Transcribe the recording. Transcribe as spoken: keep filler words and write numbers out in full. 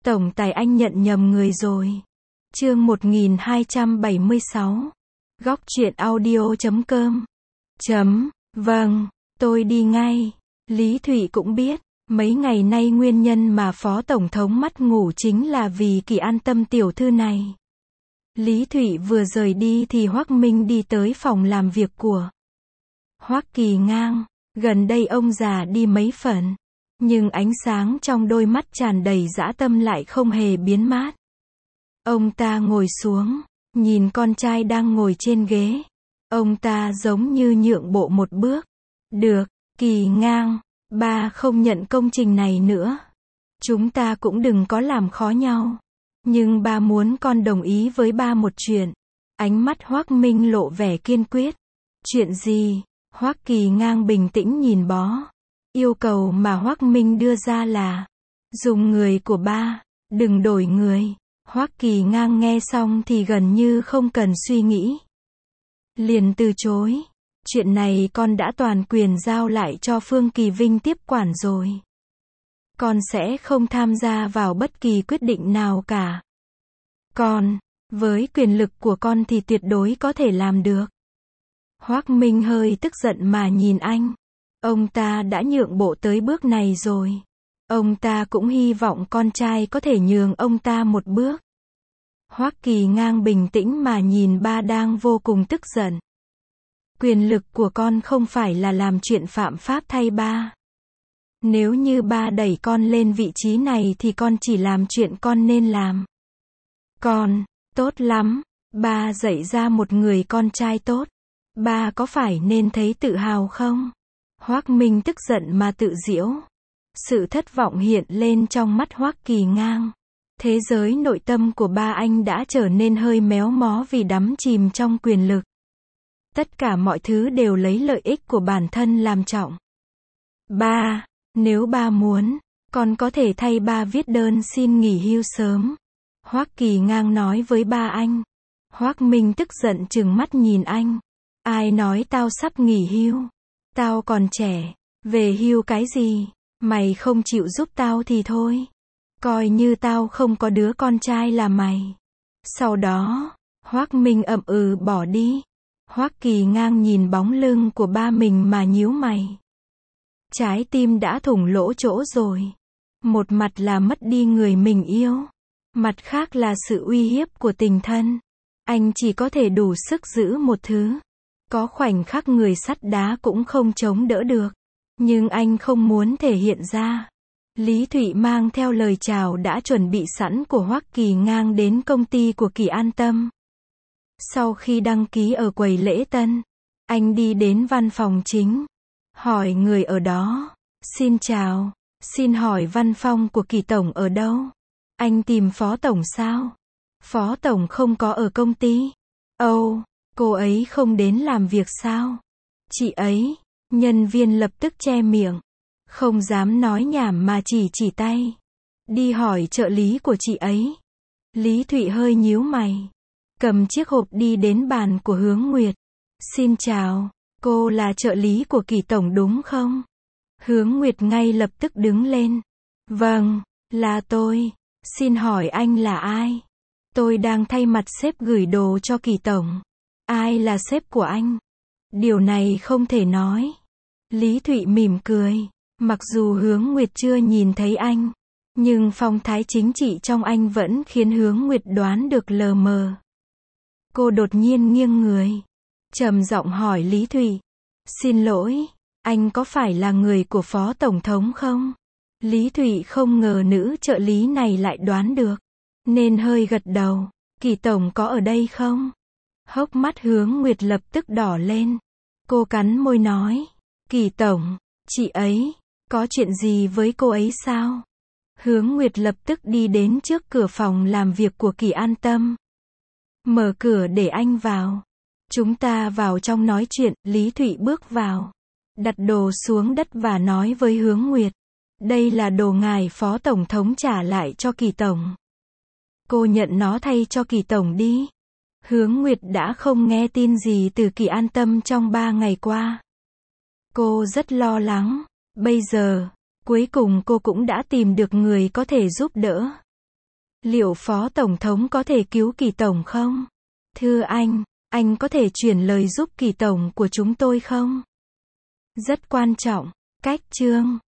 Tổng tài anh nhận nhầm người rồi. Chương một nghìn hai trăm bảy mươi sáu. Góc truyện audio chấm com. Chấm, vâng, tôi đi ngay. Lý Thụy cũng biết, mấy ngày nay nguyên nhân mà Phó Tổng thống mất ngủ chính là vì Kỳ An Tâm tiểu thư này. Lý Thụy vừa rời đi thì Hoắc Minh đi tới phòng làm việc của Hoắc Kỳ Ngang. Gần đây ông già đi mấy phần, nhưng ánh sáng trong đôi mắt tràn đầy dã tâm lại không hề biến mất. Ông ta ngồi xuống, nhìn con trai đang ngồi trên ghế. Ông ta giống như nhượng bộ một bước. Được, Kỳ Ngang, ba không nhận công trình này nữa. Chúng ta cũng đừng có làm khó nhau. Nhưng ba muốn con đồng ý với ba một chuyện. Ánh mắt Hoắc Minh lộ vẻ kiên quyết. Chuyện gì? Hoắc Kỳ Ngang bình tĩnh nhìn bó. Yêu cầu mà Hoắc Minh đưa ra là dùng người của ba, đừng đổi người. Hoắc Kỳ Ngang nghe xong thì gần như không cần suy nghĩ, liền từ chối. Chuyện này con đã toàn quyền giao lại cho Phương Kỳ Vinh tiếp quản rồi. Con sẽ không tham gia vào bất kỳ quyết định nào cả. Con, với quyền lực của con thì tuyệt đối có thể làm được. Hoắc Minh hơi tức giận mà nhìn anh. Ông ta đã nhượng bộ tới bước này rồi. Ông ta cũng hy vọng con trai có thể nhường ông ta một bước. Hoắc Kỳ Ngang bình tĩnh mà nhìn ba đang vô cùng tức giận. Quyền lực của con không phải là làm chuyện phạm pháp thay ba. Nếu như ba đẩy con lên vị trí này thì con chỉ làm chuyện con nên làm. Con, tốt lắm, ba dạy ra một người con trai tốt. Ba có phải nên thấy tự hào không? Hoắc Minh tức giận mà tự giễu. Sự thất vọng hiện lên trong mắt Hoắc Kỳ Ngang. Thế giới nội tâm của ba anh đã trở nên hơi méo mó vì đắm chìm trong quyền lực. Tất cả mọi thứ đều lấy lợi ích của bản thân làm trọng. Ba, nếu ba muốn, con có thể thay ba viết đơn xin nghỉ hưu sớm. Hoắc Kỳ Ngang nói với ba anh. Hoắc Minh tức giận trừng mắt nhìn anh. Ai nói tao sắp nghỉ hưu? Tao còn trẻ, về hưu cái gì? Mày không chịu giúp tao thì thôi. Coi như tao không có đứa con trai là mày. Sau đó, Hoắc Minh ậm ừ bỏ đi. Hoắc Kỳ Ngang nhìn bóng lưng của ba mình mà nhíu mày. Trái tim đã thủng lỗ chỗ rồi. Một mặt là mất đi người mình yêu, mặt khác là sự uy hiếp của tình thân. Anh chỉ có thể đủ sức giữ một thứ. Có khoảnh khắc người sắt đá cũng không chống đỡ được. Nhưng anh không muốn thể hiện ra. Lý Thụy mang theo lời chào đã chuẩn bị sẵn của Hoắc Kỳ Ngang đến công ty của Kỳ An Tâm. Sau khi đăng ký ở quầy lễ tân, anh đi đến văn phòng chính. Hỏi người ở đó. Xin chào, xin hỏi văn phòng của Kỳ Tổng ở đâu? Anh tìm Phó Tổng sao? Phó Tổng không có ở công ty. Ồ, cô ấy không đến làm việc sao? Chị ấy, nhân viên lập tức che miệng. Không dám nói nhảm mà chỉ chỉ tay. Đi hỏi trợ lý của chị ấy. Lý Thụy hơi nhíu mày. Cầm chiếc hộp đi đến bàn của Hướng Nguyệt. Xin chào, cô là trợ lý của Kỳ Tổng đúng không? Hướng Nguyệt ngay lập tức đứng lên. Vâng, là tôi. Xin hỏi anh là ai? Tôi đang thay mặt sếp gửi đồ cho Kỳ Tổng. Ai là sếp của anh? Điều này không thể nói. Lý Thụy mỉm cười. Mặc dù Hướng Nguyệt chưa nhìn thấy anh, nhưng phong thái chính trị trong anh vẫn khiến Hướng Nguyệt đoán được lờ mờ. Cô đột nhiên nghiêng người, trầm giọng hỏi Lý Thụy. Xin lỗi, anh có phải là người của Phó Tổng thống không? Lý Thụy không ngờ nữ trợ lý này lại đoán được, nên hơi gật đầu. Kỳ Tổng có ở đây không? Hốc mắt Hướng Nguyệt lập tức đỏ lên. Cô cắn môi nói. Kỳ Tổng, chị ấy, có chuyện gì với cô ấy sao? Hướng Nguyệt lập tức đi đến trước cửa phòng làm việc của Kỳ An Tâm. Mở cửa để anh vào. Chúng ta vào trong nói chuyện. Lý Thụy bước vào, đặt đồ xuống đất và nói với Hướng Nguyệt. Đây là đồ ngài Phó Tổng thống trả lại cho Kỳ Tổng. Cô nhận nó thay cho Kỳ Tổng đi. Hướng Nguyệt đã không nghe tin gì từ Kỳ An Tâm trong ba ngày qua. Cô rất lo lắng. Bây giờ, cuối cùng cô cũng đã tìm được người có thể giúp đỡ. Liệu Phó Tổng thống có thể cứu Kỳ Tổng không? Thưa anh, anh có thể chuyển lời giúp Kỳ Tổng của chúng tôi không? Rất quan trọng. Cách chương